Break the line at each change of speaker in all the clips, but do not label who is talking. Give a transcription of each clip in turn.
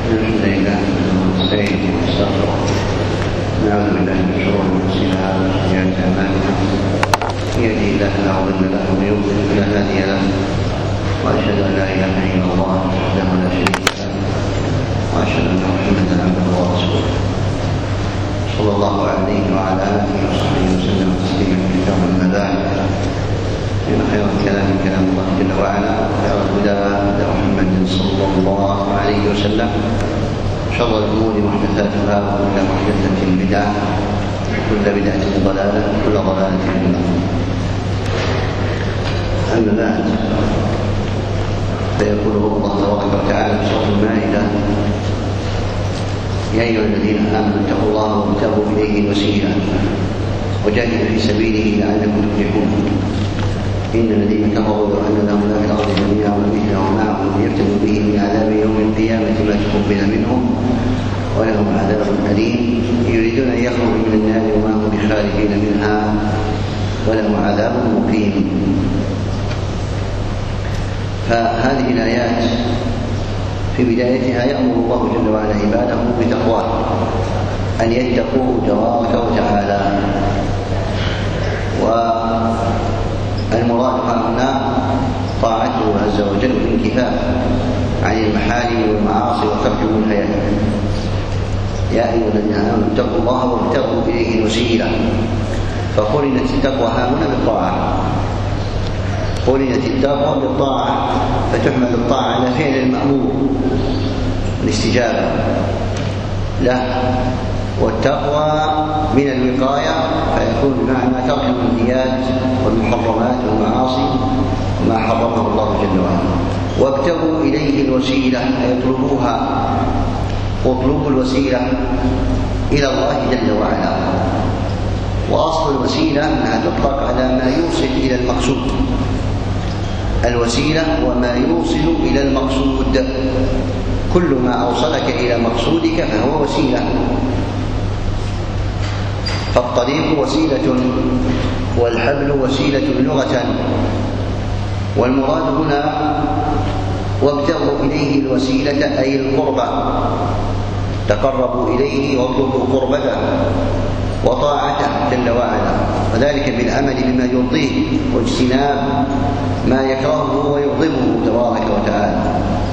الحمد لله ونستعينه ونستغفره ونعوذ بالله من شرور انفسنا وسيئات اعمالنا من يهده الله فلا مضل له ومن يضلل فلا هادي له واشهد ان لا اله الا الله وحده لا شريك له واشهد ان محمدا عبده ورسوله صلى الله عليه وعلى اله وصحبه وسلم تسليما كثيرا. اما بعد إن خير الكلام كلام الله جل وعلا وخير الهدى هدى محمد صلى الله عليه وسلم شر الأمور محدثاتها وكل محدثة بدعة وكل بدعة ضلالة وكل ضلالة في النار. أما بعد فيقول الله تبارك وتعالى في سورة المائدة: يا أيها الذين آمنوا اتقوا الله وابتغوا إليه الوسيلة وجاهدوا في سبيله لعلكم تفلحون. إن الذين كفروا لو أن لهم ما في الأرض جميعا ومثله معه ليفتدوا به من عذاب يوم القيامة ما تقبل منهم ولهم عذاب أليم. يريدون أن يخرجوا من النار وما هم بخارجين منها ولهم عذاب مقيم. فهذه الآيات في بدايتها يأمر الله جل وعلا عباده بتقواه أن يتقوه تبارك وتعالى. والمراد هنا طاعته عز وجل والانكفاف عن المحارم والمعاصي وترك المنهيات. يا أيها الذين آمنوا اتقوا الله وابتغوا إليه الوسيلة. فقرنت التقوى هنا بالطاعة، قرنت التقوى بالطاعة، فتحمل الطاعة على فعل المأمور والاستجابة له، والتقوى من الوقاية فيكون بمعنى ترك المنهيات والمحرمات والمعاصي وما حرمه الله جل وعلا. وابتغوا إليه الوسيلة أي اطلبوها، اطلبوا الوسيلة إلى الله جل وعلا. وأصل الوسيلة أنها تطلق على ما يوصل إلى المقصود. الوسيلة وما يوصل إلى المقصود، كل ما أوصلك إلى مقصودك فهو وسيلة. فالطريق وسيلة والحبل وسيلة لغة. والمراد هنا وابتغوا إليه الوسيلة أي القربة، تقربوا إليه واطلبوا قربته وطاعته جل وعلا، وذلك بالعمل بما يرضيه واجتناب ما يكرهه ويغضبه تبارك وتعالى.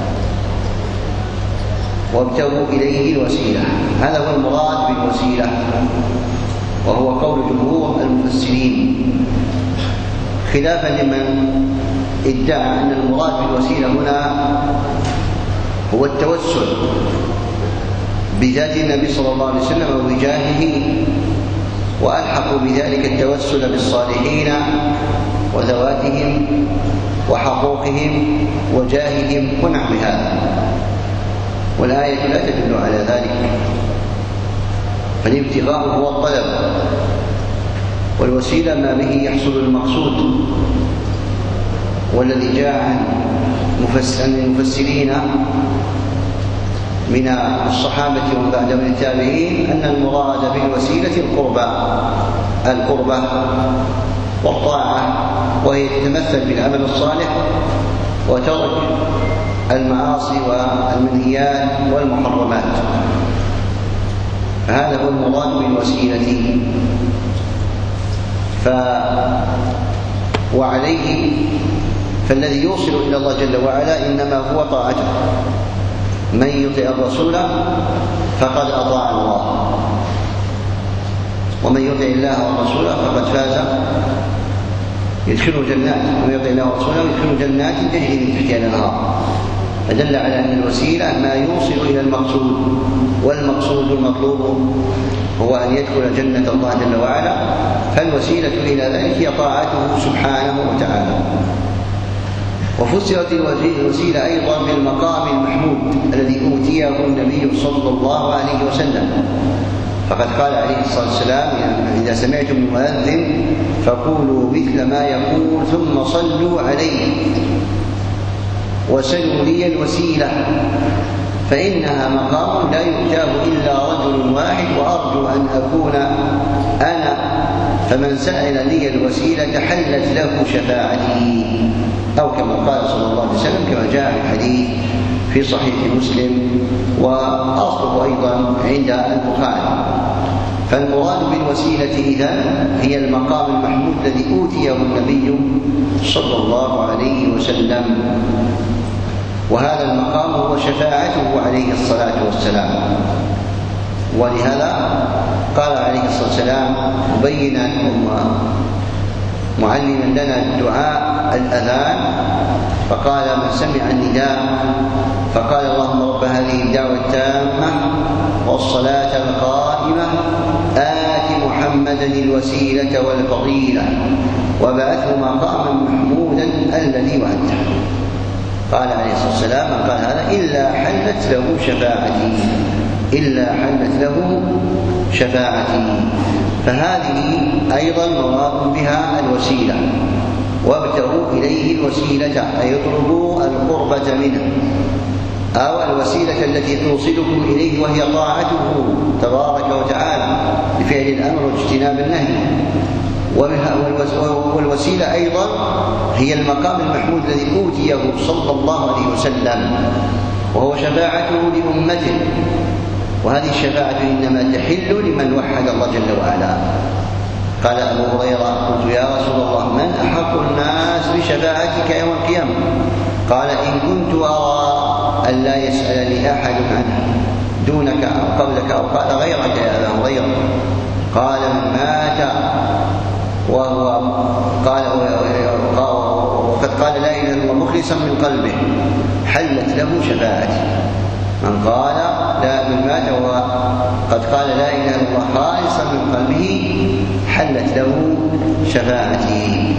وابتغوا إليه الوسيلة، هذا هو المراد بالوسيلة، وهو قول جمهور المفسرين، خلافا لمن ادعى أن المراد بالوسيلة هنا هو التوسل بذات النبي صلى الله عليه وسلم وبجاهه، وألحقوا بذلك التوسل بالصالحين وذواتهم وحقوقهم وجاههم ونحو هذا، والآية لا تدل على ذلك. فالابتغاء هو الطلب، والوسيلة ما به يحصل المقصود. والذي جاء عن المفسرين من الصحابة ومن بعدهم من التابعين أن المراد بالوسيلة القربة والطاعة، وهي تتمثل بالعمل الصالح وترك المعاصي والمنهيات والمحرمات. فهذا هو المراد بالوسيلة. وعليه فالذي يوصل إلى الله جل وعلا إنما هو طاعته. من يطع الرسول فقد أطاع الله، ومن يطع الله والرسول فقد فاز، يدخل جنات. ومن يطع الله ورسوله يدخل جنات تجري من تحتها الأنهار. فدل على أن الوسيلة ما يوصل إلى المقصود، والمقصود المطلوب هو أن يدخل جنة الله جل وعلا. فالوسيلة إلى ذلك هي طاعته سبحانه وتعالى. وفسرت الوسيلة أيضا بالمقام المحمود الذي أوتيه النبي صلى الله عليه وسلم، فقد قال عليه الصلاة والسلام: إذا سمعتم المؤذن فقولوا مثل ما يقول ثم صلوا عليه وسلوا لي الوسيلة فإنها مقام لا يؤتاه إلا رجل واحد وأرجو أن أكون أنا، فمن سأل لي الوسيلة حلت له شفاعتي، أو كما قال صلى الله عليه وسلم كما جاء في الحديث في صحيح مسلم، وأصله أيضا عند البخاري. فالمراد بالوسيلة إذن هي المقام المحمود الذي أوتيه النبي صلى الله عليه وسلم، وهذا المقام هو شفاعته عليه الصلاة والسلام. ولهذا قال عليه الصلاة والسلام مبينا معلما لنا الدعاء الأذان، فقال من سمع النداء فقال اللهم رب هذه الدعوة التامة والصلاة القائمة آت محمدا الوسيلة والفضيلة وبعثه مقاما محمودا الذي وعدته. قال عليه الصلاة والسلام من قال هذا إلا حلت له شفاعتي، إلا حلت له شفاعتي. فهذه أيضا مراد بها الوسيلة، وابتغوا إليه الوسيلة أي اطلبوا القربة منه، أو الوسيلة التي توصلكم إليه وهي طاعته تبارك وتعالى بفعل الأمر واجتناب النهي. والوسيلة أيضا هي المقام المحمود الذي أوتيه صلى الله عليه وسلم، وهو شفاعته لأمته، وهذه الشفاعة إنما تحل لمن وحد الله جل وعلا. قال أبو هريرة قلت يا رسول الله من أحق الناس بشفاعتك يوم القيامة؟ قال إن كنت أرى أن لا يسألني أحد عنه دونك أو قبلك أو قال غيرك يا أبا هريرة. قال من مات وهو قال وقد قال لا إله إلا الله مخلصا من قلبه حلت له شفاعتي. من قال لا من مات وقد قال لا إله إلا الله خالصا من قلبه حلت له شفاعتي.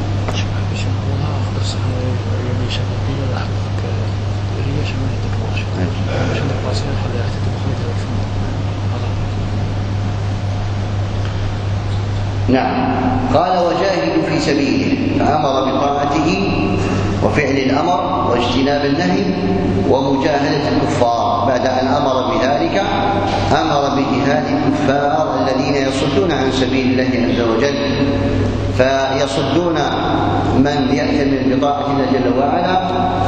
نعم. قال وجاهدوا في سبيله، فأمر بطاعته وفعل الأمر واجتناب النهي ومجاهدة الكفار. بعد أن أمر بذلك أمر بجهاد الكفار الذين يصدون عن سبيل الله عز وجل، فيصدون من يأتمر بطاعة الله جل وعلا،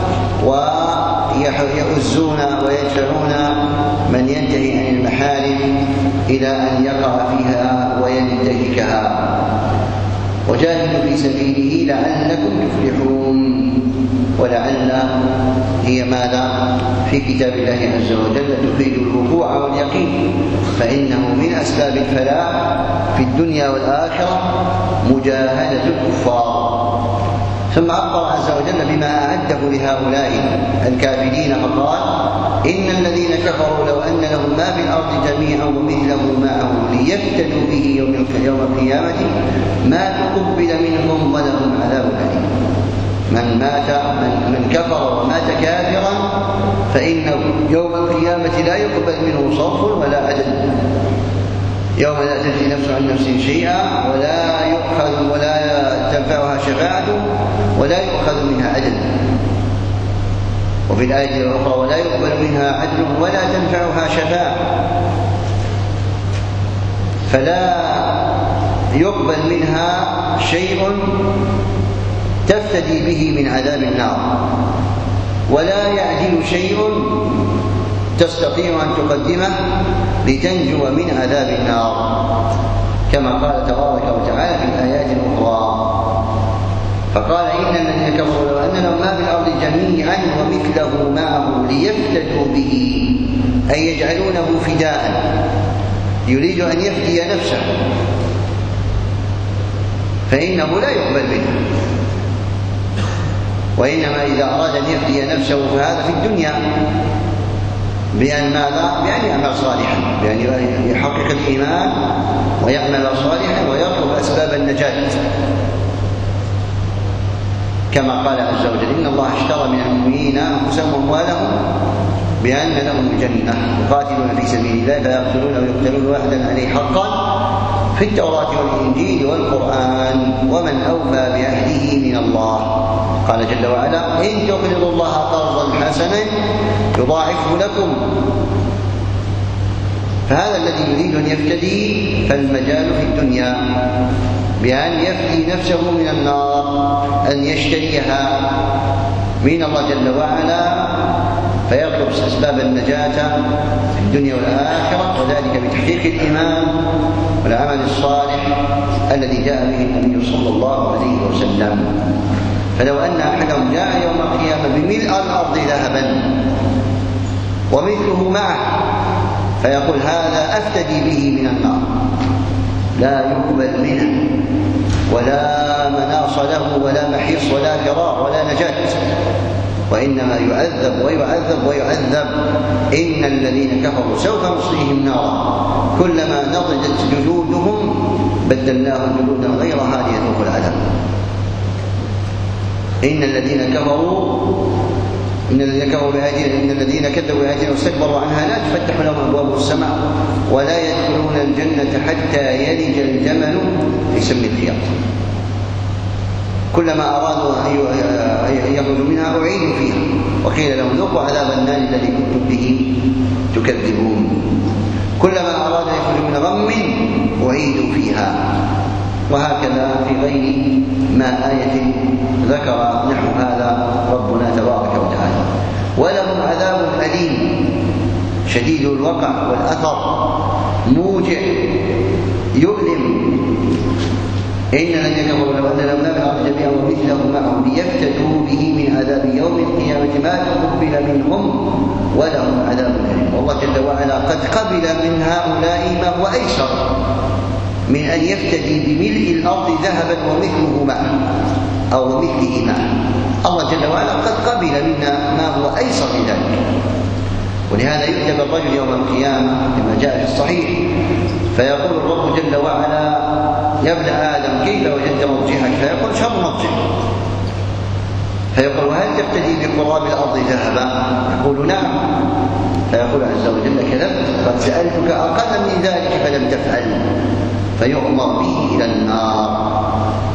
ويؤزون ويدفعون من ينتهي عن المحارم إلى أن يقع فيها وينتهكها. وجاهدوا في سبيله لعلكم تفلحون. ولعل هي ماذا في كتاب الله عز وجل تفيد الوقوع واليقين، فإنه من أسباب الفلاح في الدنيا والآخرة مجاهدة الكفار. ثم أخبر عز وجل بما أعده لهؤلاء الكافرين فقال إن الذين كفروا لو أن لهم ما في الأرض جميعا ومثله معه ليفتدوا به يوم القيامة ما تقبل منهم ولهم عذاب أليم. من كفر ومات كافرا فإنه يوم القيامة لا يقبل منه صرف ولا عدل، يوم لا تجزي نفس عن نفس شيئا ولا يؤخذ ولا تنفعها شفاعة ولا يؤخذ منها عدل. وفي الآية الأخرى ولا يقبل منها عدل ولا تنفعها شفاعة، فلا يقبل منها شيء تفتدي به من عذاب النار، ولا يعدل شيء تستطيع أن تقدمه لتنجو من عذاب النار، كما قال تبارك وتعالى في الآيات الأخرى. فقال إن الذين كفروا لو أن لهم ما في الأرض جميعا ومثله معه ليفتدوا به، أي يجعلونه فداء، يريد أن يفدي نفسه فإنه لا يقبل منه، وإنما إذا أراد أن يفدي نفسه فهذا في الدنيا بأن ماذا؟ بأن يعمل صالحا، بأن يحقق الإيمان ويعمل صالحا ويطلب أسباب النجاة، كما قال عز وجل إن الله اشترى من المؤمنين أنفسهم وأموالهم بأن لهم الجنة يقاتلون في سبيل الله فيقتلون ويقتلون وعدا عليه حقا في التوراة والإنجيل والقرآن ومن أوفى بعهده من الله. قال جل وعلا إن تقرضوا الله قرضا حسنا يضاعفه لكم. فهذا الذي يريد أن يفتدي فالمجال في الدنيا بأن يفدي نفسه من النار، أن يشتريها من الله جل وعلا أسباب النجاة في الدنيا والآخرة، وذلك بتحقيق الإيمان والعمل الصالح الذي جاء به النبي صلى الله عليه وسلم. فلو أن أحدهم جاء يوم القيامة بملء الأرض ذهبا ومثله معه فيقول هذا أفتدي به من النار، لا يقبل منه ولا مناص له ولا محيص ولا فرار ولا نجاة، وإنما يعذب ويعذب ويعذب. إن الذين كفروا سوف نصليهم نارا كلما نضجت جلودهم بدلناهم جلودا غيرها ليذوقوا العذاب. إن الذين كفروا بآياتنا، إن الذين كذبوا بآياتنا واستكبروا عنها لا تفتح لهم أبواب السماء ولا يدخلون الجنة حتى يلج الجمل في سم الخياط. كلما أرادوا أن يخرجوا منها أعيدوا فيها وقيل لهم ذوقوا عذاب النار الذي كنتم به تكذبون. كلما أرادوا أن يخرجوا من غم أعيدوا فيها. وهكذا في غير ما آية ذكر نحو هذا ربنا تبارك وتعالى. ولهم عذاب أليم شديد الوقع والأثر موجع يؤلم. إن الذين كفروا لو أن لهم ما في الأرض جميعا ومثله معه ليفتدوا به من عذاب يوم القيامة ما تقبل منهم ولهم عذاب أليم. والله جل وعلا قد قبل من هؤلاء ما هو أيسر من أن يفتدي بملء الأرض ذهبا ومثله معه أو مثله معه. الله جل وعلا قد قبل منا ما هو أيسر من ذلك. ولهذا يؤتى بالرجل يوم القيامة كما جاء في الصحيح فيقول الرب جل وعلا يا ابن آدم كيف وجدت مرجحك؟ فيقول شر مرجح. فيقول وهل تفتدي بقراب الأرض ذهبا؟ يقول نعم. فيقول عز وجل كذبت، قد سألتك أقل من ذلك فلم تفعل، فيؤمر به إلى النار.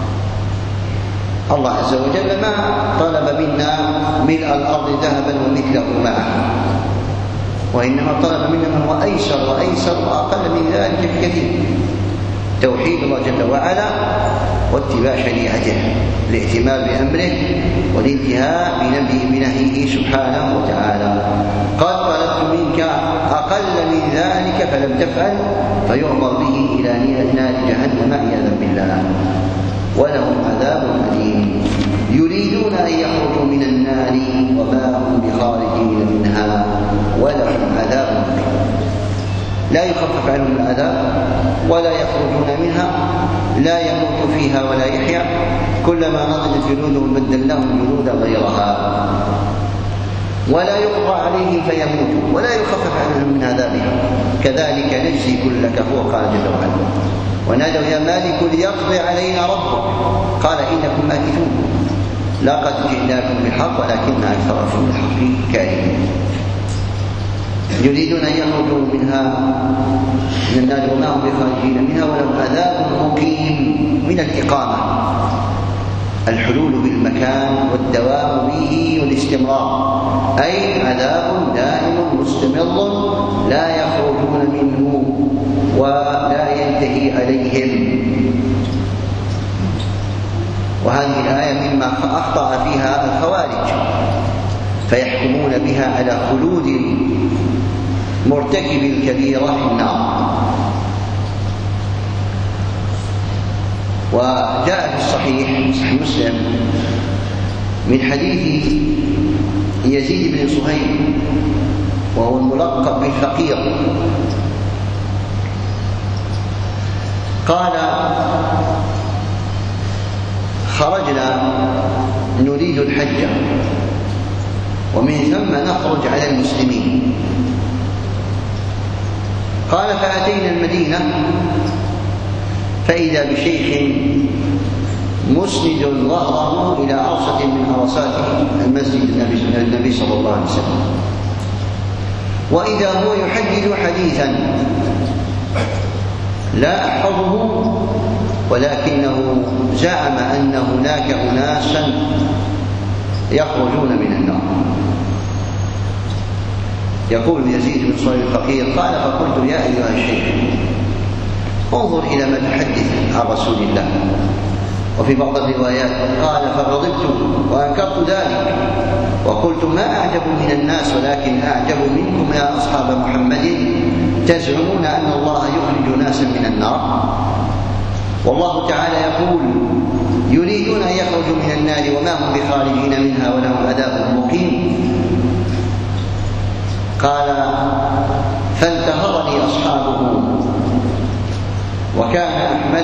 الله عز وجل ما طلب منا ملء الأرض ذهبا ومثله معه، وإنما طلب منا ما هو أيسر وأيسر وأقل من ذلك بكثير: توحيد الله جل وعلا واتباع شريعته، الائتمار بأمره والانتهاء بنهيه سبحانه وتعالى. قد طلبت منك أقل من ذلك فلم تفعل، فيؤمر به إلى نار جهنم عياذا بالله. ولهم عذاب أليم يريدون أن يخرجوا من النار وما هم بخارجين منها ولهم عذاب أليم. لا يخفف عنهم العذاب ولا يخرجون منها، لا يموت فيها ولا يحيا، كلما نضجت جلودهم بدلناهم جلودا غيرها، ولا يقضى عليهم فيموتوا ولا يخفف عنهم من عذابها، كذلك نجزي كل كفور. قال جل وعلا ونادوا يا مالك ليقضي علينا ربك قال إنكم ماكثون لقد جئناكم بالحق ولكن أكثركم الحق كارهون. يريدون أن يخرجوا منها من النار وما هم بخارجين منها ولهم عذاب مقيم من الإقامة، الحلول بالمكان والدوام به والاستمرار، أي عذاب دائم مستمر لا يخرجون منه ولا ينتهي عليهم. وهذه الآية مما أخطأ فيها الخوارج فيحكمون بها على خلود مرتكب الكبيرة في النار. وجاء في صحيح مسلم من حديث يزيد بن صهيب وهو الملقب بالفقير قال خرجنا نريد الحج ومن ثم نخرج على المسلمين. قال فأتينا المدينة فإذا بشيخ مسند ظهره إلى عرصة من عرصات المسجد النبي صلى الله عليه وسلم، وإذا هو يحدث حديثا لا أحفظه ولكنه زعم أن هناك أناسا يخرجون من النار. يقول يزيد بن صهيب الفقير قال فقلت يا أيها الشيخ انظر إلى ما تحدث عن رسول الله وفي بعض الروايات قال فغضبت وأنكرت ذلك وقلت ما أعجب من الناس ولكن أعجب منكم يا أصحاب محمد تزعمون أن الله يخرج ناسا من النار. والله تعالى يقول يريدون أن يخرجوا من النار وما هم بخارجين منها ولهم عذاب مقيم. قال فانتهرني أصحابه وكان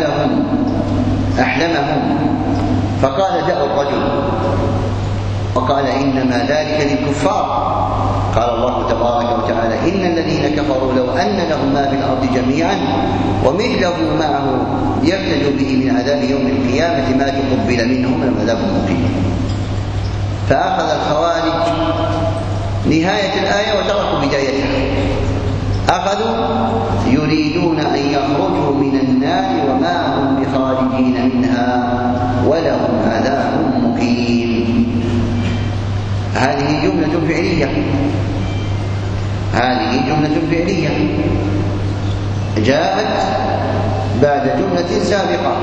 أحلمهم فقال دعوا الرجل وقال إنما ذلك للكفار. قال الله تبارك وتعالى إن الذين كفروا لو أن لهم ما في الأرض جميعا ومثله معه يفتدوا به من عذاب يوم القيامة ما تقبل منهم من عذاب مقيم. فأخذ الخوارج نهاية الآية وتركوا بدايتها، أخذوا يريدون أن يخرجوا من النار وما هم بخارجين منها ولهم عذاب مقيم. هذه جملة فعلية جاءت بعد جملة سابقة،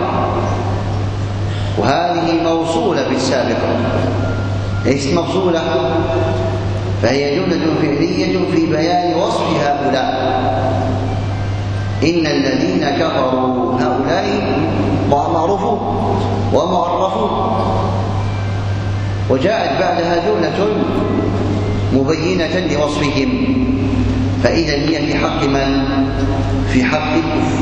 وهذه موصولة بالسابقة ليست مفصولة، فهي جملة فعلية في بيان وصف هؤلاء. إن الذين كفروا هؤلاء معروفون ومعرفون، وجاءت بعدها جملة مبينة لوصفهم، فإذا هي في حق من؟ في حق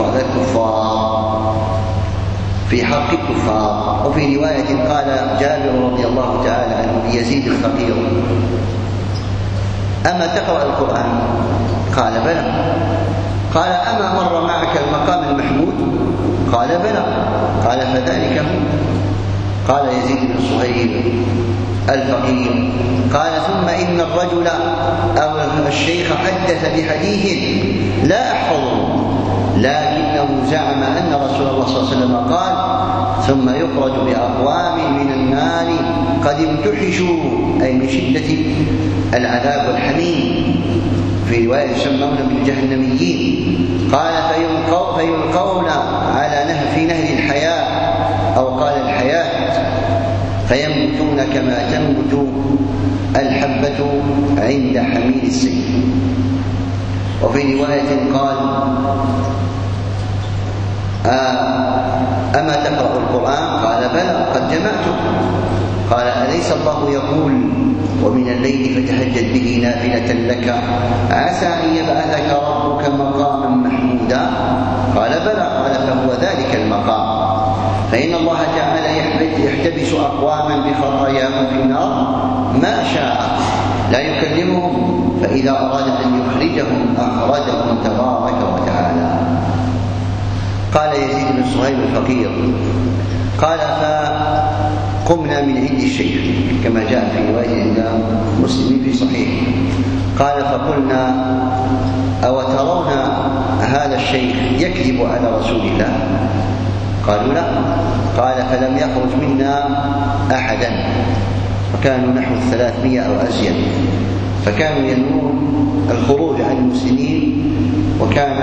الكفار. وفي رواية قال جابر رضي الله تعالى عنه يزيد الفقير أما تقرأ القرآن؟ قال بلى. قال أما مر معك المقام المحمود؟ قال بلى. قال فذلك هو. قال يزيد بن صهيب الفقير قال ثم إن الرجل أو الشيخ حدث بحديث لا أحفظه لكنه زعم أن رسول الله صلى الله عليه وسلم قال ثم يخرج بأقوام من النار قد امتحشوا أي من شدة العذاب والحميم، في رواية يسمون بالجهنميين. قال فيلقون على في نهر الحياة أو قال الحياة فينبتون كما تنبت الحبة عند حميل السيف. وفي رواية قال أما تقرأ القرآن؟ قال بلى قد جمعته. قال أليس الله يقول ومن الليل فتهجد به نافلة لك عسى أن يبعثك ربك مقاما محمودا؟ قال بلى. قال فهو ذلك المقام، فإن الله تعالى يحتبس أقواما بخطاياهم في النار ما شاء لا يكلمهم، فإذا أراد أن يخرجهم أخرجهم تبارك وتعالى. قال يزيد بن صهيب الفقير قال فقمنا من عند الشيخ كما جاء في رواية عند مسلم في صحيح. قال فقلنا أو ترون هذا الشيخ يكذب على رسول الله؟ قالوا لا. قال فلم يخرج منا أحدا، وكانوا نحو 300 أو أزيد، فكانوا ينوون الخروج عن المسلمين، وكان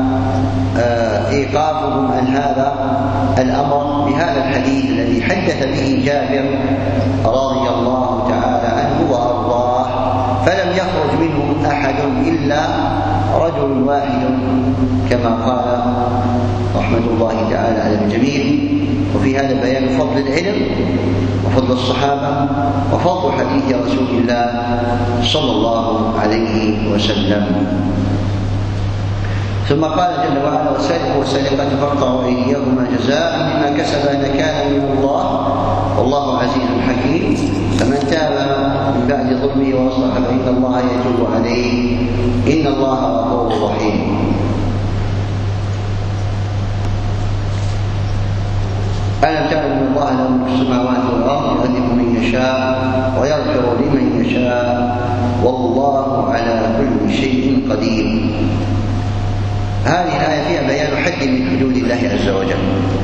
إيقافهم عن هذا الأمر بهذا الحديث الذي حدث به جابر رضي الله تعالى عنه وأرضاه، فلم يخرج منهم أحد إلا رجل واحد كما قال رحمة الله تعالى على الجميع. وفي هذا بيان فضل العلم وفضل الصحابة وفضل حديث رسول الله صلى الله عليه وسلم. ثم قال جل وعلا والسارق والسارقة فاقطعوا أيديهما جزاء بما كسبا نكالا من الله والله عزيز حكيم، فمن تاب من بعد ظلمه واصلح فإن الله يتوب عليه إن الله غفور رحيم. ألم تعلم أن الله له ملك السماوات والأرض يهدي من يشاء ويغفر لمن يشاء والله على كل شيء قدير. هذه الآية فيها بيان حد من حدود الله عز وجل.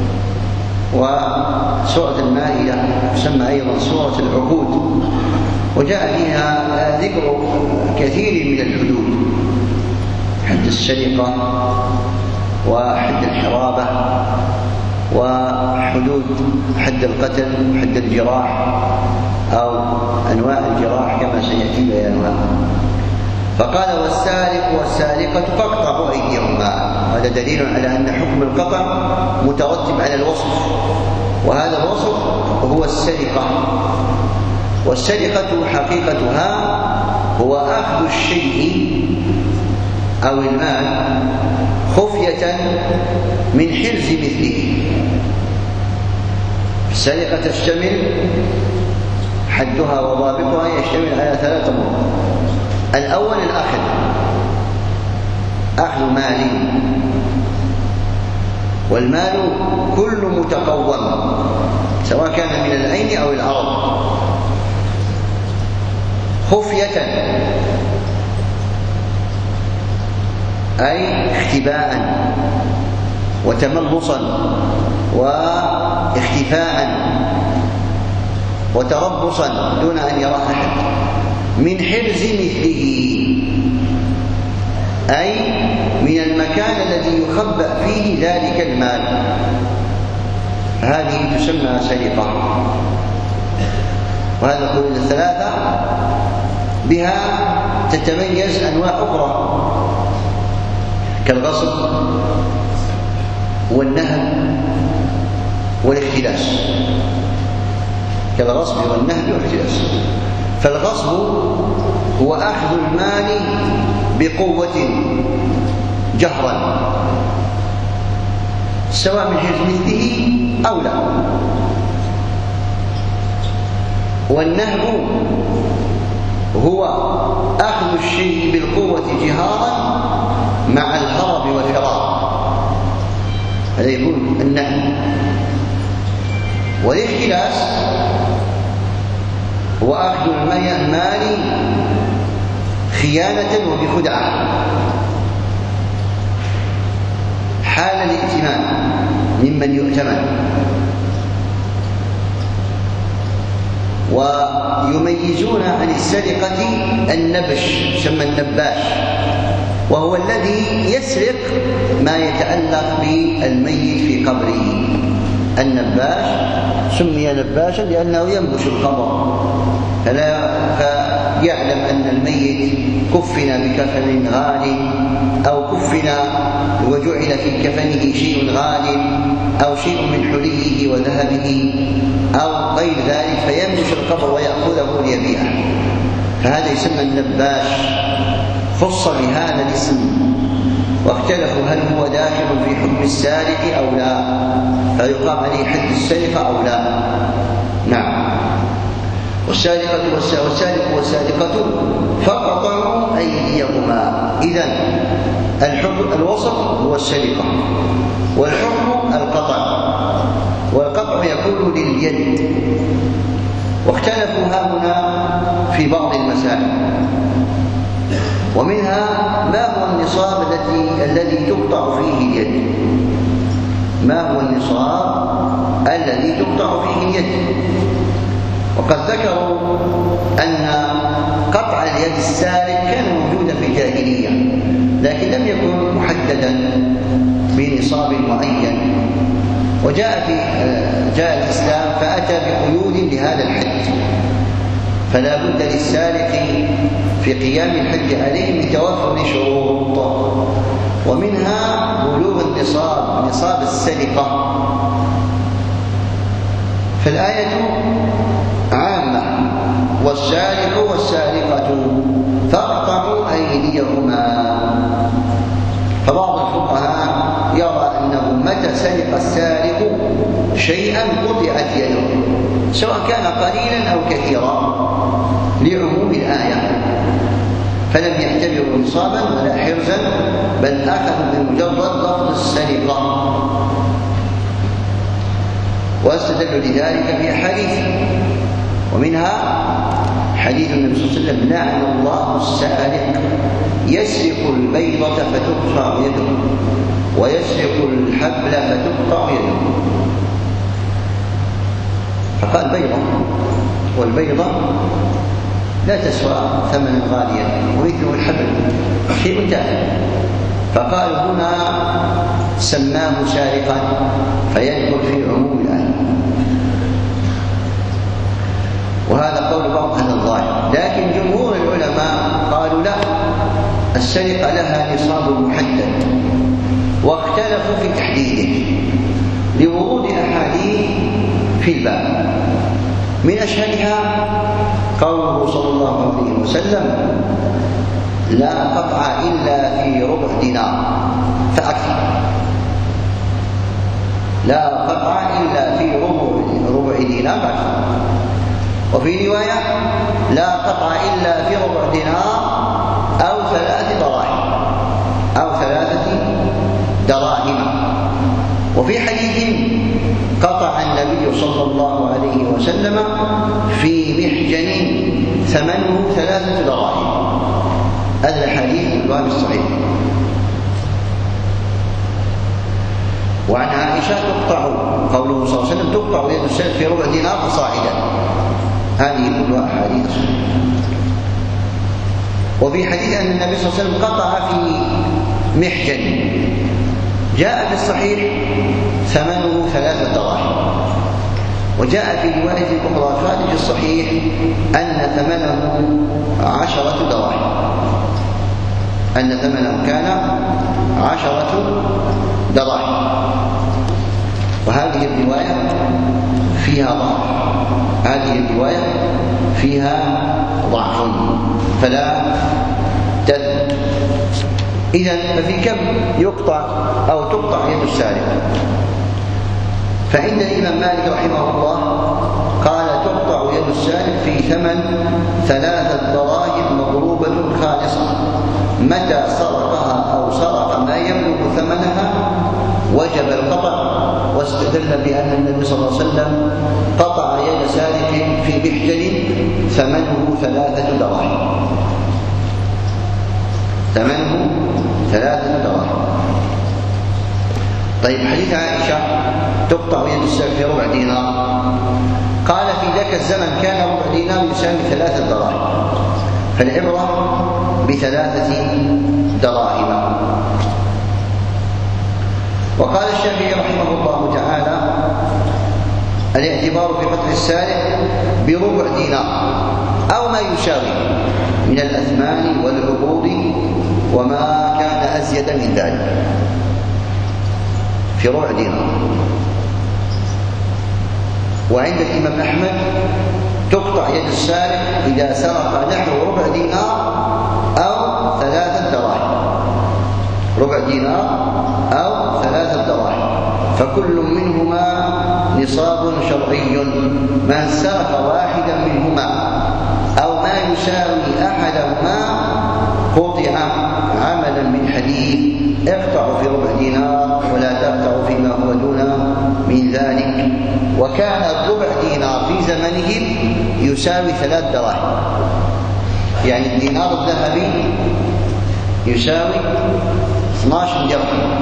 وسورة المائدة تسمى أيضا سورة العقود، وجاء فيها ذكر كثير من الحدود، حد السرقة وحد الحرابة وحدود حد القتل، حد الجراح أو أنواع الجراح كما سيأتي بيانها. فقال والسارق والسارقة فاقطعوا أيديهما. هذا دليل على أن حكم القطع مترتب على الوصف، وهذا الوصف هو السرقة. والسرقة حقيقتها هو أخذ الشيء أو المال خفية من حرز مثله. السرقة تشتمل حدها وضابطها يشتمل على 3 أمور. الأول الأخذ، أخذ مال، والمال كل متقوم سواء كان من العين أو العرض خفية، أي اختباء وتملصا واختفاء وتربصا دون أن يرى أحد، من حرز مثله، أي من المكان الذي يخبأ فيه ذلك المال. هذه تسمى سرقة. وهذا الحدود الثلاثة بها تتميز أنواع أخرى كالغصب والنهب والاختلاس. كالغصب والنهب والاختلاس. فالغصب هو أخذ المال بقوة جهرا سواء من حيث مثله أو لا. والنهب هو أخذ الشيء بالقوة جهارا مع الهرب والفرار، هذا يكون النهب. والاختلاس هو أخذ المال خيانة وبخدعة حال الائتمان ممن يؤتمن. ويميزون عن السرقة النبش، يسمى النباش، وهو الذي يسرق ما يتعلق بالميت في قبره. النباش سمي نباشا لأنه ينبش القبر، فيعلم أن الميت كفن بكفن غال أو كفن وجعل في كفنه شيء غال أو شيء من حليه وذهبه أو غير ذلك، فينبش القبر ويأخذه ليبيعه، فهذا يسمى النباش. خص بهذا الاسم، واختلفوا هل هو داخل في حكم السارق أو لا، فيقام عليه حد السرقة أو لا. نعم. والسارق والسارقة فاقطعوا أيديهما. إذن الوصف هو السرقة، والحكم القطع، والقطع يكون لليد. واختلفوا هنا في بعض المسائل، ومنها ما هو النصاب الذي تقطع فيه اليد. ما هو النصاب الذي تقطع فيه اليد؟ وقد ذكروا أن قطع اليد السارق كان موجودا في الجاهلية، لكن لم يكن محددا بنصاب معين، وجاء الإسلام فأتى بقيود لهذا الحد. فلا بد للسارق في قيام الحج عليه من توفر شروط، ومنها بلوغ نصاب السرقة. فالآية عامة: والسارق والسارقة فاقطعوا أيديهما. فبعض الفقهاء يرى أنه متى سرق السارق شيئا قطعت يده، سواء كان قليلا أو كثيرا، لعموم الآية، فلم يعتبروا نصابا ولا حرزا، بل أخذوا بمجرد لفظ السرقة. واستدلوا لذلك بأحاديث، ومنها حديث النبي صلى الله عليه وسلم: لعن الله السارق يسرق البيضة فتقطع يده، ويسرق الحبل فتقطع يده. فقال بيضة، والبيضة لا تسوى ثمنا غاليا، ومثله الحبل شيء تافه. فقالوا هنا سماه سارقا فيدخل في عموم الآية. وهذا قول بعض أهل الظاهر، لكن جمهور العلماء قالوا لا، السرقة لها نصاب محدد، واختلفوا في تحديده لورود أحاديث في الباب. من أشهرها قوله صلى الله عليه وسلم: لا قطع إلا في ربع دينار فأكثر. لا قطع إلا في ربع دينار فأكثر. وفي رواية: لا قطع إلا في ربع دينار أو 3 دراهم أو 3 دراهم. وفي حديث: قطع النبي صلى الله عليه وسلم في محجن ثمنه 3 دراهم. هذا الحديث في الباب الصحيح. وعن عائشة تقطع، قوله صلى الله عليه وسلم: تقطع يد السارق في ربع دينار فصاعدا. هذه كلها أحاديث. وفي حديث أن النبي صلى الله عليه وسلم قطع في محجن، جاء في الصحيح ثمنه 3 دراهم. وجاء في رواية أخرى خارج الصحيح أن ثمنه 10 دراهم، أن ثمنه كان 10 دراهم. وهذه الرواية فيها ضعف، هذه الرواية فيها ضعف فلا تثبت. إذن ففي كم يقطع أو تقطع يد السارق؟ فإن الإمام مالك رحمه الله قال: تقطع يد السارق في ثمن 3 دراهم مضروبة خالصة، متى سرقها أو سرق ما يبلغ ثمنها وجب القطع. واستدل بأن النبي صلى الله عليه وسلم قطع يد سارق في محجن ثمنه 3 دراهم، ثمنه 3 دراهم. طيب، حديث عائشة: تقطع يد السارق في ربع دينار، قال: في ذاك الزمن كان ربع دينار يساوي 3 دراهم، فالعبرة ب3 دراهم. وقال الشافعي رحمه الله تعالى: الاعتبار في قطع السارق بربع دينار أو ما يساوي من الأثمان والعقود وما كان أزيد من ذلك، في ربع دينار. وعند الإمام أحمد: تقطع يد السارق إذا سرق نحو ربع دينار أو 3 دراهم، ربع دينار أو 3 دراهم، فكل منهما نصاب شرعي. من سرق واحدا منهما أو ما يساوي أحدهما قطع، عملا من حديث: اقطع في ربع دينار ولا تقطع فيما هو دون من ذلك. وكان ربع دينار في زمنهم يساوي 3 دراهم، يعني الدينار الذهبي يساوي 12 درهم.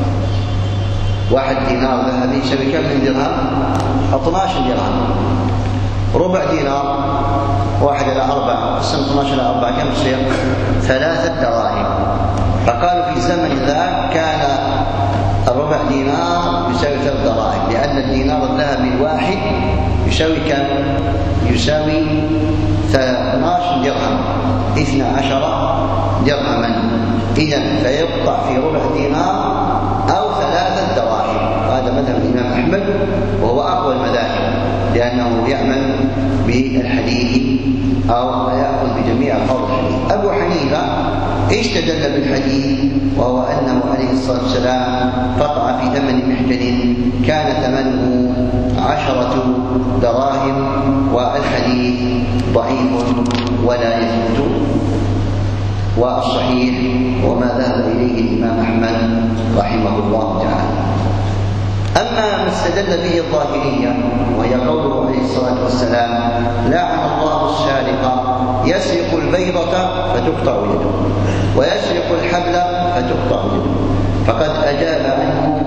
1 دينار ذهبي يساوي كم من درهم؟ 12 درهم. ربع دينار 1 إلى 4 قسم 12 إلى 4 كم يصير؟ 3 دراهم. فقالوا في الزمن ذاك كان الربع دينار يساوي 3 دراهم، لأن الدينار الذهبي الواحد يساوي كم؟ يساوي 12 درهم، 12 درهما. إذن فيقطع في ربع دينار أو 3 دراهم. وهذا مذهب الإمام أحمد، وهو أقوى المذاهب، لأنه يعمل بالحديث أو يأخذ بجميع ألفاظ الحديث. أبو حنيفة استدل بالحديث، وهو أنه عليه الصلاة والسلام قطع في ثمن محجن كان ثمنه 10 دراهم، والحديث ضعيف ولا يثبت. والصحيح وما ذهب إليه الإمام أحمد رحمه الله تعالى. أما ما استدل به الظاهرية، وهي قوله عليه الصلاة والسلام: لعن الله السارق يسرق البيضة فتقطع يده ويسرق الحبل فتقطع يده، فقد أجاب عنه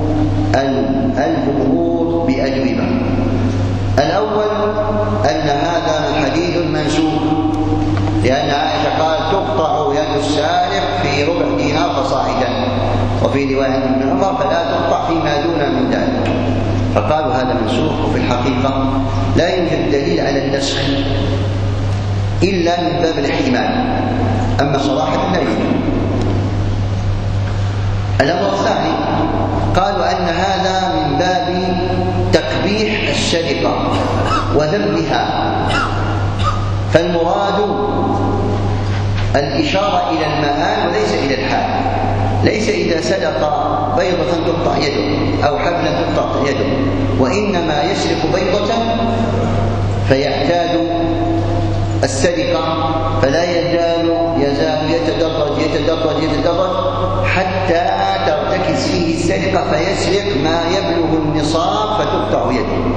الجمهور بأجوبة. الأول أن هذا حديث منسوخ، لأن عائشة قالت: تقطع يد السارق في ربع دينار فصاعدا، وفي رواية ابن عمر فلا تقطع فيما دون من ذلك. فقالوا هذا منسوخ، وفي الحقيقة لا يوجد دليل على النسخ إلا من باب الاحتمال، أما صراحة لا يوجد. الأمر الثاني قالوا أن هذا من باب تقبيح السرقة وذمها، فالمراد الإشارة إلى المآل وليس إلى الحال. ليس إذا سرق بيضة تقطع يده أو حبلا تقطع يده، وإنما يسرق بيضة فيعتاد السرقة فلا يزال يتدرج حتى ترتكز فيه السرقة فيسرق ما يبلغ النصاب فتقطع يده.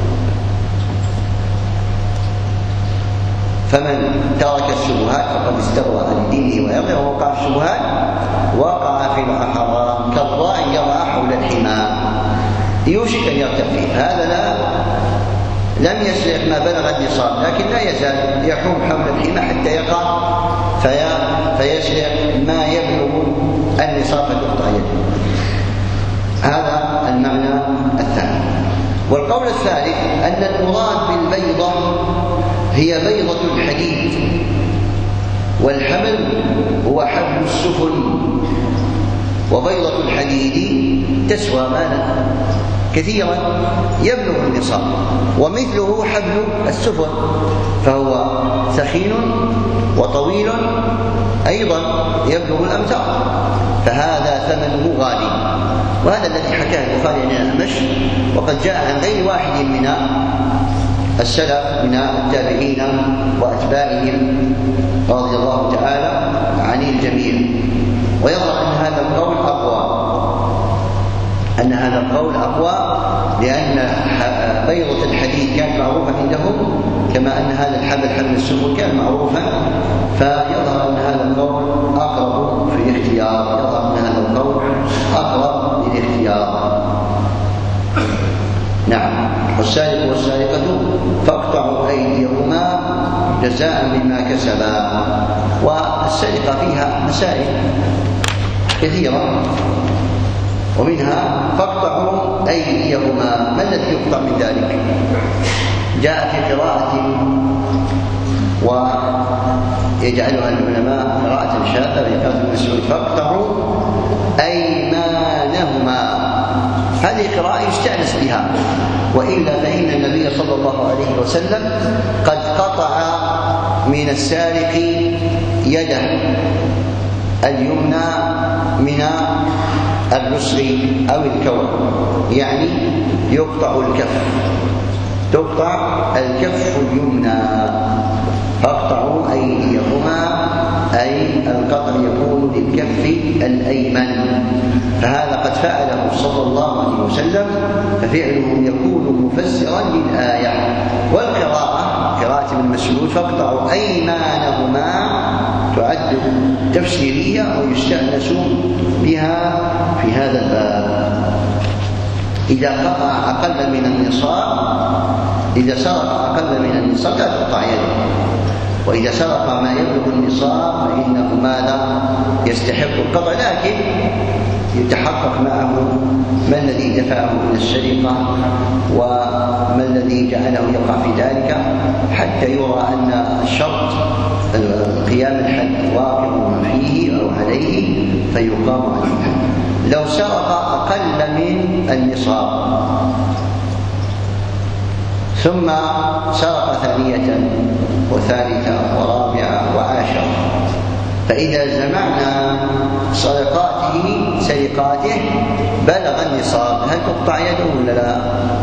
فمن ترك الشبهات فقد استبرأ لدينه ويرضى، ووقع في الشبهات وقع في الحرام كالراعي يرعى حول الحمى يوشك أن يرتفع. هذا لم يسرق ما بلغ النصاب، لكن لا يزال يحوم حول الحمى حتى يقع فيسرق ما يبلغ النصاب فتقطع يده. هذا المعنى الثاني. والقول الثالث أن المراد بالبيضة هي بيضة الحديد، والحبل هو حبل السفن، وبيضة الحديد تسوى مالا كثيرا يبلغ النصاب، ومثله حبل السفن فهو ثخين وطويل أيضا يبلغ الأمتار، فهذا ثمنه غالي. وهذا الذي حكاه البخاري عن الأعمش، وقد جاء عن غير واحد من السلف من التابعين وأتباعهم رضي الله تعالى عن الجميع. ويظهر أن هذا القول أقوى، لأن بيضة الحديد كانت معروفة عندهم كما أن هذا الحبل حبل السفن كان معروفا، فيظهر أن هذا القول أقرب في الاختيار. نعم. والسارق والسارقة فاقطعوا أيديهما جزاء بما كسبا. والسرقة فيها مسائل كثيرة، ومنها فاقطعوا أيديهما. ما الذي يقطع من ذلك؟ جاء في قراءة ويجعلها العلماء قراءة شاذة بقراءة ابن مسعود فاقطعوا أيمانهما. هذه قراءة يستأنس بها، وإلا فإن النبي صلى الله عليه وسلم قد قطع من السارق يده اليمنى من اليسر أو الكوع، يعني يقطع الكف اليمنى. فاقطعوا أيديهما، أي القطع يكون للكف الأيمن، فهذا قد فعله صلى الله عليه وسلم، ففعله يكون مفسرا للآية. قراءة ابن مسعود فاقطعوا أيمانهما تعد تفسيرية ويستأنس بها في هذا الباب. إذا قطع أقل من النصاب، إذا سرق أقل من النصاب لا تقطع يده، وإذا سرق ما يبلغ النصاب فإنه ماذا؟ يستحق القطع، لكن يتحقق معه ما الذي دفعه من السرقة وما الذي جعله يقع في ذلك، حتى يرى أن الشرط قيام الحد واقع فيه أو عليه فيقام عليه الحد. لو سرق أقل من النصاب ثم سرق ثانية وثالثة ورابعة وعاشرة، فإذا جمعنا سرقاته بلغ النصاب، هل تقطع يده ولا لا؟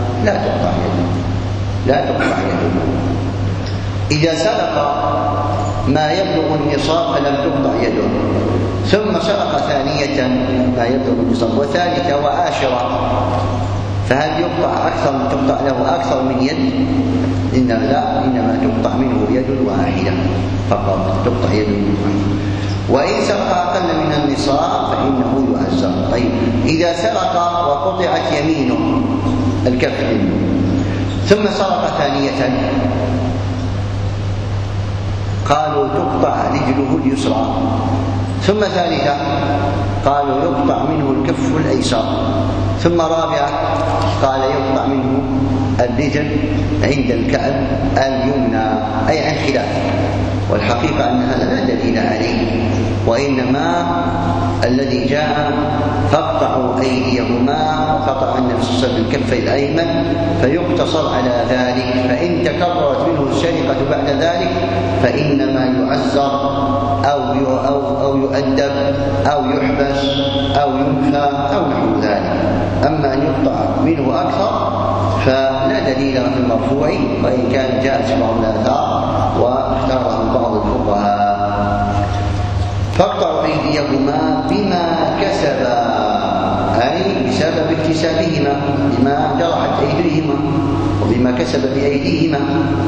لا تقطع يده. إذا سرق ما يبلغ النصاب فلم تقطع يده، ثم سرق ثانية ما يبلغ النصاب وثالثة وعاشرة، فهل تقطع له أكثر من يد؟ إنما تقطع منه يد واحدة فقط، تقطع يد واحدة. وإن سرق أقل من النصاب فإنه يعزر. طيب، إذا سرق وقطعت يمينه الكف ثم سرق ثانية قالوا تقطع رجله اليسرى. ثم ثالثة قالوا يقطع منه الكف الأيسر. ثم رابعة قال يقطع منه الرجل عند الكعب اليمنى، أي عن خلاف. والحقيقة أن هذا لا دليل عليه، وإنما الذي جاء فاقطعوا أيديهما وقطع النبي صلى الله عليه وسلم الكف الأيمن، فيقتصر على ذلك. فإن تكررت منه السرقة بعد ذلك فإنما يعزر أو يؤدب أو يحبس أو ينفى أو نحو ذلك. أما أن يقطع منه أكثر فلا دليل في المرفوع، وإن كان جاءت بعض الآثار واختاره بعض الفقهاء. فاقطعوا أيديهما بما كسبا، أي بسبب اكتسابهما، بما جرحت أيديهما وبما كسب بأيديهما.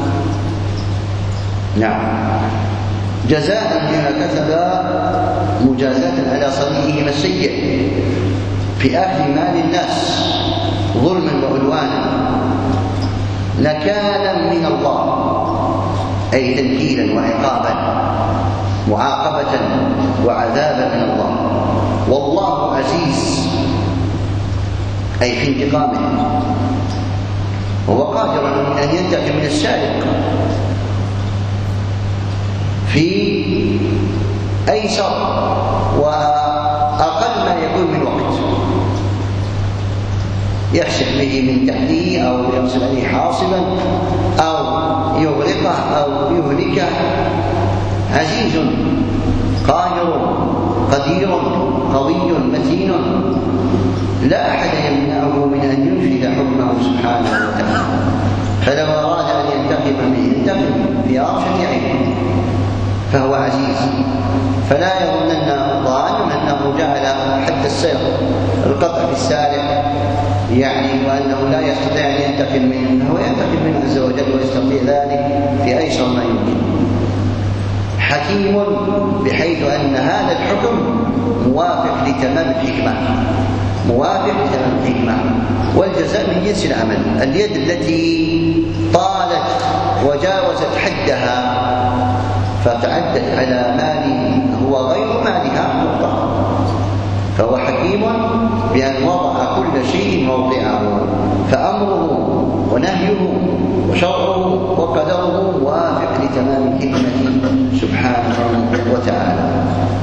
نعم، جزاء بما كسبا مجازاة على صنيعهما السيء في أخذ مال الناس ظلما وعدوانا، نكالا من الله، أي تنكيلا وعقابا، معاقبة وعذابا من الله. والله عزيز، أي في انتقامه، وهو قادر أن ينتقم من السارق في أيسر وأقل ما يكون من وقت، يخسف به من تحته أو يرسل عليه حاصبا أو يغرقه أو يهلكه. عزيز قاهر قدير قوي متين، لا أحد يمنعه من أن ينفذ حكمه سبحانه وتعالى. فلو أراد أن ينتقم منه ينتقم في أرشد عينه، فهو عزيز. فلا يظنن الظالم أنه جعل حتى السرقة القطع في السارق يعني وأنه لا يستطيع أن ينتقم منه، فهو ينتقم منه عز وجل ويستطيع ذلك في أيسر ما يمكن. حكيم بحيث أن هذا الحكم موافق لتمام الحكمة، موافق لتمام الحكمة. والجزاء من جنس العمل. اليد التي طالت وجاوزت حدها فتعدت على مال هو غير مالها تقطع، فهو حكيم بأن وضع كل شيء موضعه، فأمره ونهيه وشرعه وقدره وافق لتمام الحكمة سبحانه وتعالى.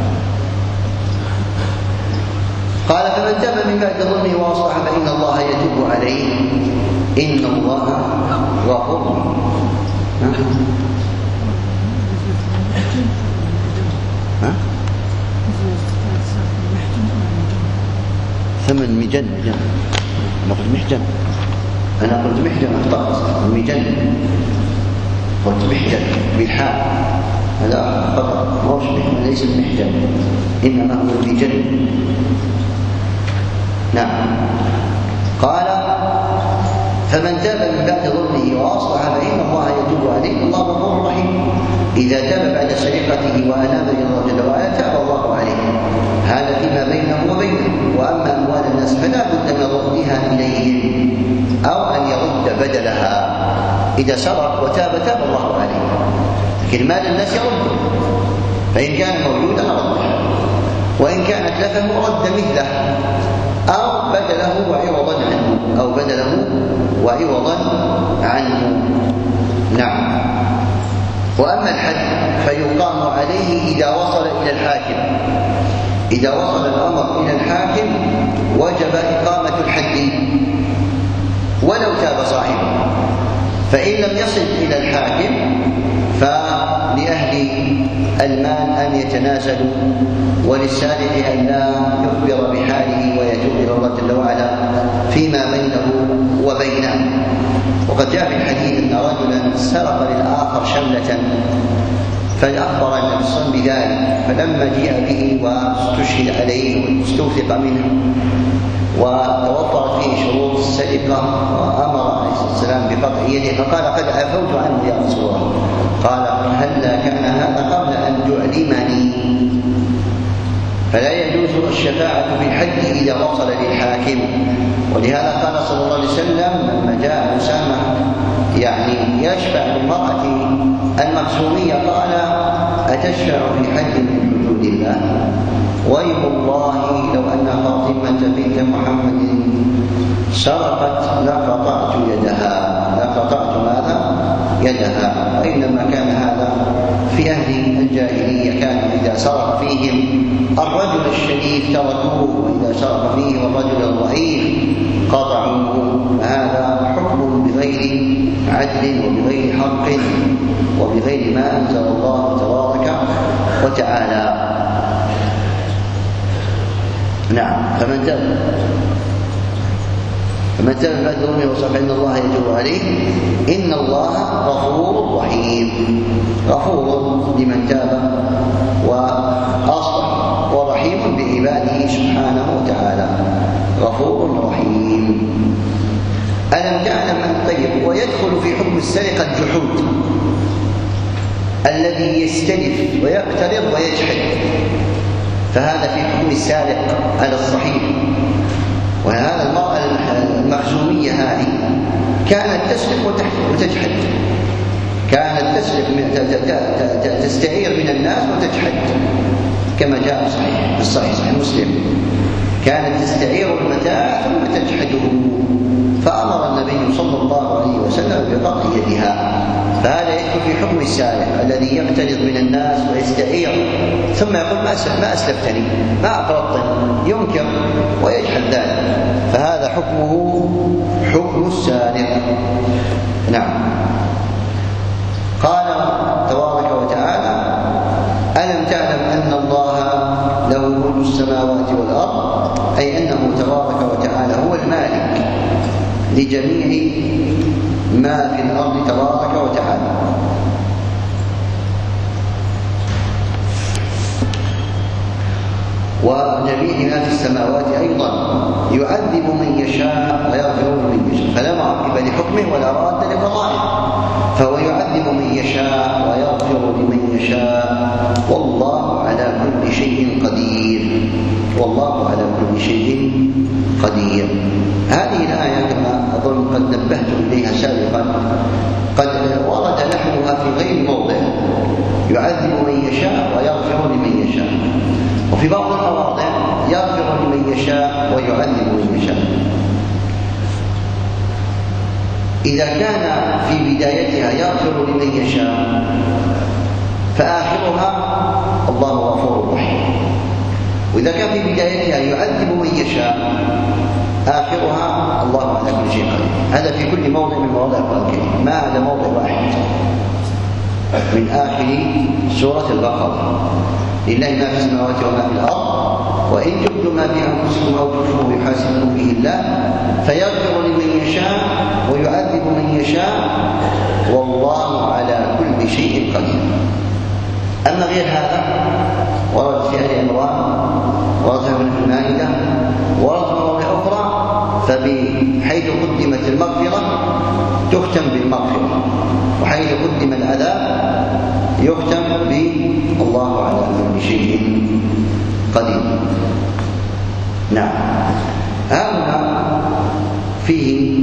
قال فمن تاب من بعد ظلمه وأصلح فإن الله يتوب عليه إن الله غفور. ثمن مجن، أنا قلت محجن، أنا قلت محجن، أخطأت. المجن قلت محجن بالحاء، هذا خطأ، موش محجن، ليس المحجن، إنما هو المجن. نعم. قال فمن تاب من بعد ظلمه وأصلح فإن الله يتوب عليه الله غفور رحيم. إذا تاب بعد سرقته وأناب إلى الله جل وعلا تاب الله عليه، هذا فيما بينه وبينه. وأما أموال الناس فلا بد من ردها إليهم أو أن يرد بدلها. إذا سرق وتاب تاب الله عليه، لكن مال الناس يرده، فإن كان موجودا رده، وإن كان أتلفه رد مثله أو بدله وعوضا عنه، أو بدله وعوضا عنه. نعم. وأما الحد فيقام عليه إذا وصل إلى الحاكم. إذا وصل الأمر إلى الحاكم وجب إقامة الحد ولو تاب صاحبه. فإن لم يصل إلى الحاكم فلأهل المال أن يتنازلوا، وللسارق أن لا يخبر بحاله ويتوب إلى الله جل وعلا فيما بينه وبينه. وقد جاء في الحديث أن رجلا سرق للآخر شملة فأخبر النبي صلى الله عليه وسلم بذلك، فلما جاء به واستشهد عليه واستوثق منه وتوفرت فيه شروط السرقة وأمر عليه الصلاة والسلام بقطع يده، فقال قد عفوت عنه يا رسول الله. قال هلا كان هذا قبل أن تعلمني. فلا يجوز الشفاعة بالحد إذا وصل للحاكم. ولهذا قال صلى الله عليه وسلم لما جاء أسامة يعني يشفع للمرأة المخزومية قال أتشفع في حد من حدود الله؟ ويم الله لو أن فاطمة بنت محمد سرقت لقطعت ماذا؟ يدها. وإنما كان هذا في أهل الجاهلية، كان إذا سرق فيهم الرجل الشريف تركوه، وإذا سرق فيهم الرجل الضعيف قطعوه. هذا حكم بغير عدل وبغير حق وبغير ما أنزل الله تبارك وتعالى. نعم. فمن تاب بعد ظلمه وصف إن الله يتوب عليه إن الله غفور رحيم. غفور لمن تاب وأصلح، ورحيم بعباده سبحانه وتعالى. غفور رحيم. ألم تعلم أن طيب. ويدخل في حكم السرقة الجحود، الذي يستلف ويقترض ويجحد، فهذا في حكم السارق على الصحيح. وهذا المرأة المخزومية هذه كانت تسرق وتجحد، كانت تسرق تستعير من الناس وتجحد، كما جاء في الصحيح مسلم. كانت تستعير المتاع ثم تجحده، فأمر النبي صلى الله عليه وسلم بقطع يدها. فهذا يدخل في حكم السارق الذي يقترض من الناس ويستعير ثم يقول ما أسلفتني، ما أقرضت، ينكر ويجحد ذلك، فهذا حكمه حكم السارق. نعم. قال تبارك وتعالى ألم تعلم أن الله له ملك السماوات والأرض، أي أنه تبارك وتعالى هو المالك لجميع ما في الأرض تبارك وتعالى. وجميع ما في السماوات أيضا، يعذب من يشاء ويغفر من يشاء، فلا معقب لحكمه ولا راد لقضائه، فهو يعذب من يشاء ويغفر لمن يشاء، والله على كل شيء قدير. والله على كل شيء قدير. هذه الآية كما أظن قد نبهت إليها سابقا، قد ورد نحوها في غير موضع، يعذب من يشاء ويغفر لمن يشاء، وفي بعض المواضع يغفر لمن يشاء ويعذب من يشاء. إذا كان في بدايتها يغفر لمن يشاء فآخرها الله غفور رحيم، وإذا كان في بدايتها يعذب من يشاء آخرها الله على كل شيء قدير. هذا في كل موضع من مواضع القرآن الكريم، ما هذا موضع واحد من آخر سورة البقرة. لله ما في السماوات وما في الأرض، وإن تبدوا ما في أنفسكم أو تخفوه يحاسبكم به الله فيغفر لمن يشاء ويعذب من يشاء، والله على كل شيء قدير. أما غير هذا ورد في آل عمران، ورد في المائدة، ورد في مواضع أخرى، فبحيث قدمت المغفرة تختم بالمغفرة، وحيث قدم العذاب يختم بالله على كل شيء قدير. نعم. هذا فيه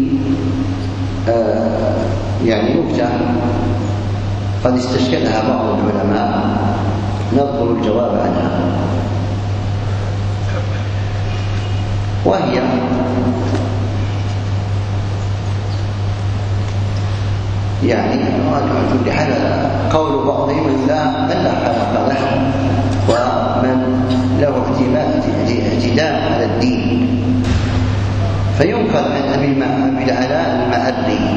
يعني نكتة قد استشكلها بعض العلماء، نذكر الجواب عنها، وهي يعني كل حال قول بعضهم من لا خلق له، ومن له اعتداء على الدين، فينقل عن أبي العلاء المأري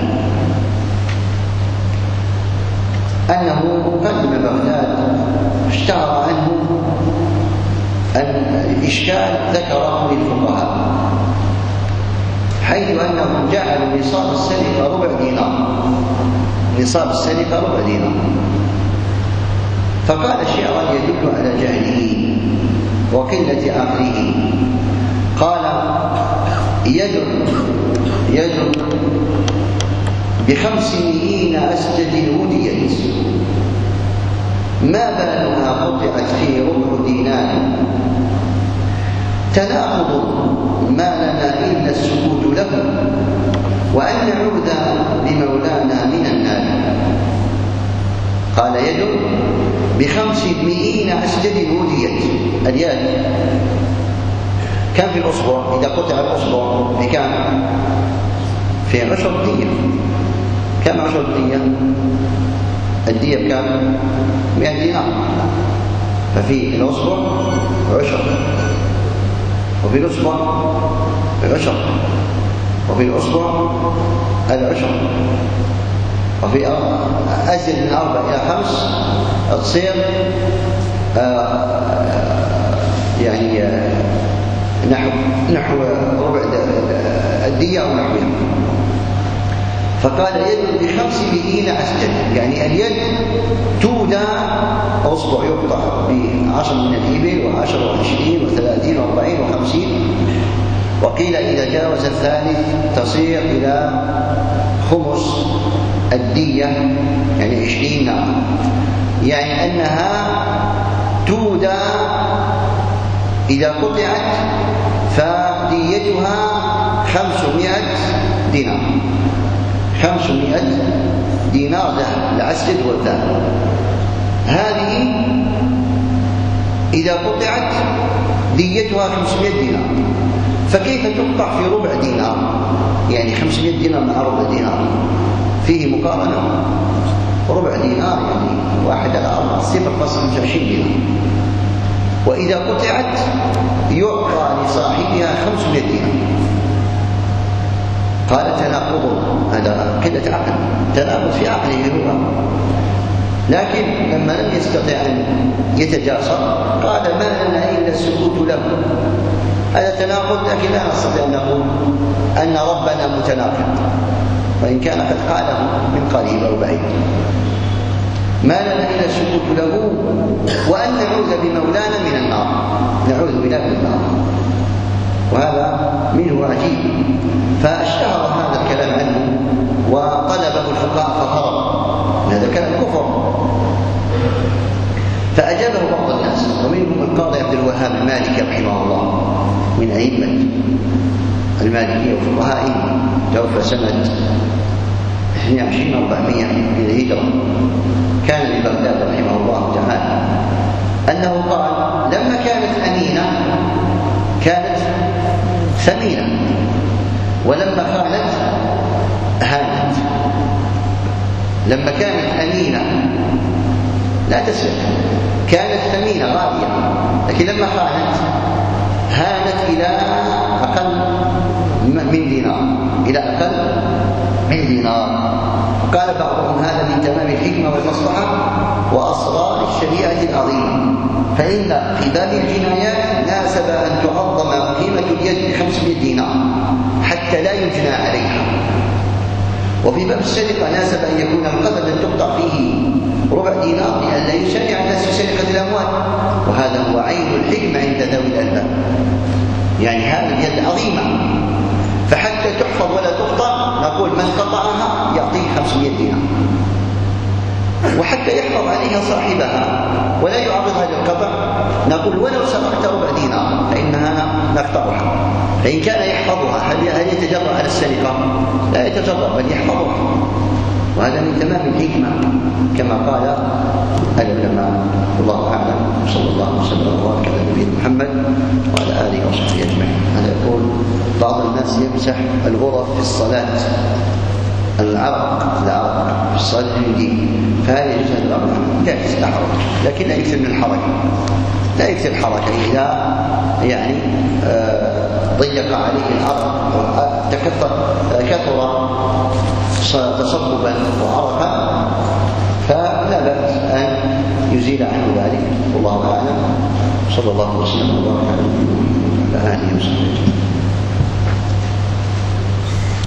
أنه قدم بغداد، اشتهر عنه الإشكال ذكره للفقهاء، حيث أنهم جعلوا نصاب السرقة ربع دينار، نصاب السرقة ربع دينار، فقال شعرا يدل على جهله وقلة عقله، قال يد ب500 أسجد هديت، ما بالها قطعت في ربع دينار، تناقض ما لنا إلا السكوت له، وأن نعود لمولانا من النار. قال يد ب500 أسجد وديت. اليد كم في الأصبع؟ إذا قطع الأصبع بكم؟ في 10 دية. كم 10 دية؟ الدية بكم؟ 100 دينار. ففي الأصبع 10، وفي الأصبع 10، وفي الأصبع 10، وفي أزل من 4 إلى 5 تصير يعني نحو ربع الدية أو نحوها. فقال يد ب500 أسجد، يعني اليد تودى، أصبع يقطع ب10 من الإبل و10 و20 و30 و40 و50، وقيل إذا جاوز الثالث تصير إلى خمس الدية، يعني 20 ناقة، يعني أنها تودى إذا قطعت فديتها 500 دينار. 500 دينار ذهب، العسجد والذهب. هذه إذا قطعت ديتها 500 دينار، فكيف تقطع في ربع دينار؟ يعني 500 دينار مع ربع دينار فيه مقارنة. ربع دينار يعني 1/4 0.25 دينار. وإذا قطعت يعطى لصاحبها 500 دينار. قال تناقض، هذا قلة عقل، تناقض في عقله هو. لكن لما لم يستطع أن يتجاسر قال ما لنا إلا السكوت له. هذا تناقض، لكن لا نستطيع أن نقول أن ربنا متناقض، وإن كان قد قاله من قريب أو بعيد. ما لنا إلا السكوت له، وأن نعوذ بمولانا من النار، نعوذ بالله من النار. وهذا منه عجيب. فاشتهر هذا الكلام عنه وطلبه الفقهاء فهرب، هذا كلام كفر. فأجابه بعض الناس، ومنهم القاضي عبد الوهاب المالكي رحمه الله، من أئمة المالكية وفقهائهم، توفى سنة 2200 من الهجرة، كان ببغداد رحمه الله تعالى، أنه قال لما كانت أمينة كانت ثمينة، ولما خانت هانت. لما كانت أمينة لا تسرق، كانت ثمينة غالية، لكن لما خانت هانت إلى أقل من دينار، إلى أقل من دينار. قال بعضهم هذا من تمام الحكمة والمصلحة وأسرار الشريعة العظيمة، فإن في باب الجنايات ناسب أن تعظم قيمة اليد ب500 دينار حتى لا يجنى عليها، وفي باب السرقة ناسب أن يكون القدر الذي تقطع فيه ربع دينار لئلا يشرع الناس في سرقة الأموال، وهذا هو عين الحكمة عند ذوي الألباب. يعني هذه اليد عظيمة، فحتى تحفظ ولا تقطع نقول من قطعها يعطيه 500 دينار، وحتى يحفظ عليها صاحبها ولا يعرضها للقطع نقول ولو سرقت ربع دينار فإنها نقطعها. فإن كان يحفظها هل يتجرأ على السرقة؟ لا يتجرأ، بل يحفظها، وهذا من تمام الحكمة كما قال العلماء. الله أعلم، صلى الله وسلم وبارك على نبينا محمد وعلى آله وصحبه أجمعين. هذا يقول بعض الناس يمسح الغرف في الصلاة، العرق في الصلاة الدين، فهل يجوز هذا الأمر؟ جائز لا حرج، لكن لا يكثر من الحركة، لا يكثر الحركة. إذا يعني ضيق عليه العرق كثر تصببا وعرقا فلا بأس أن يزيل عنه ذلك. والله أعلم، صلى الله وسلم وبارك على نبينا محمد وعلى آله وصحبه.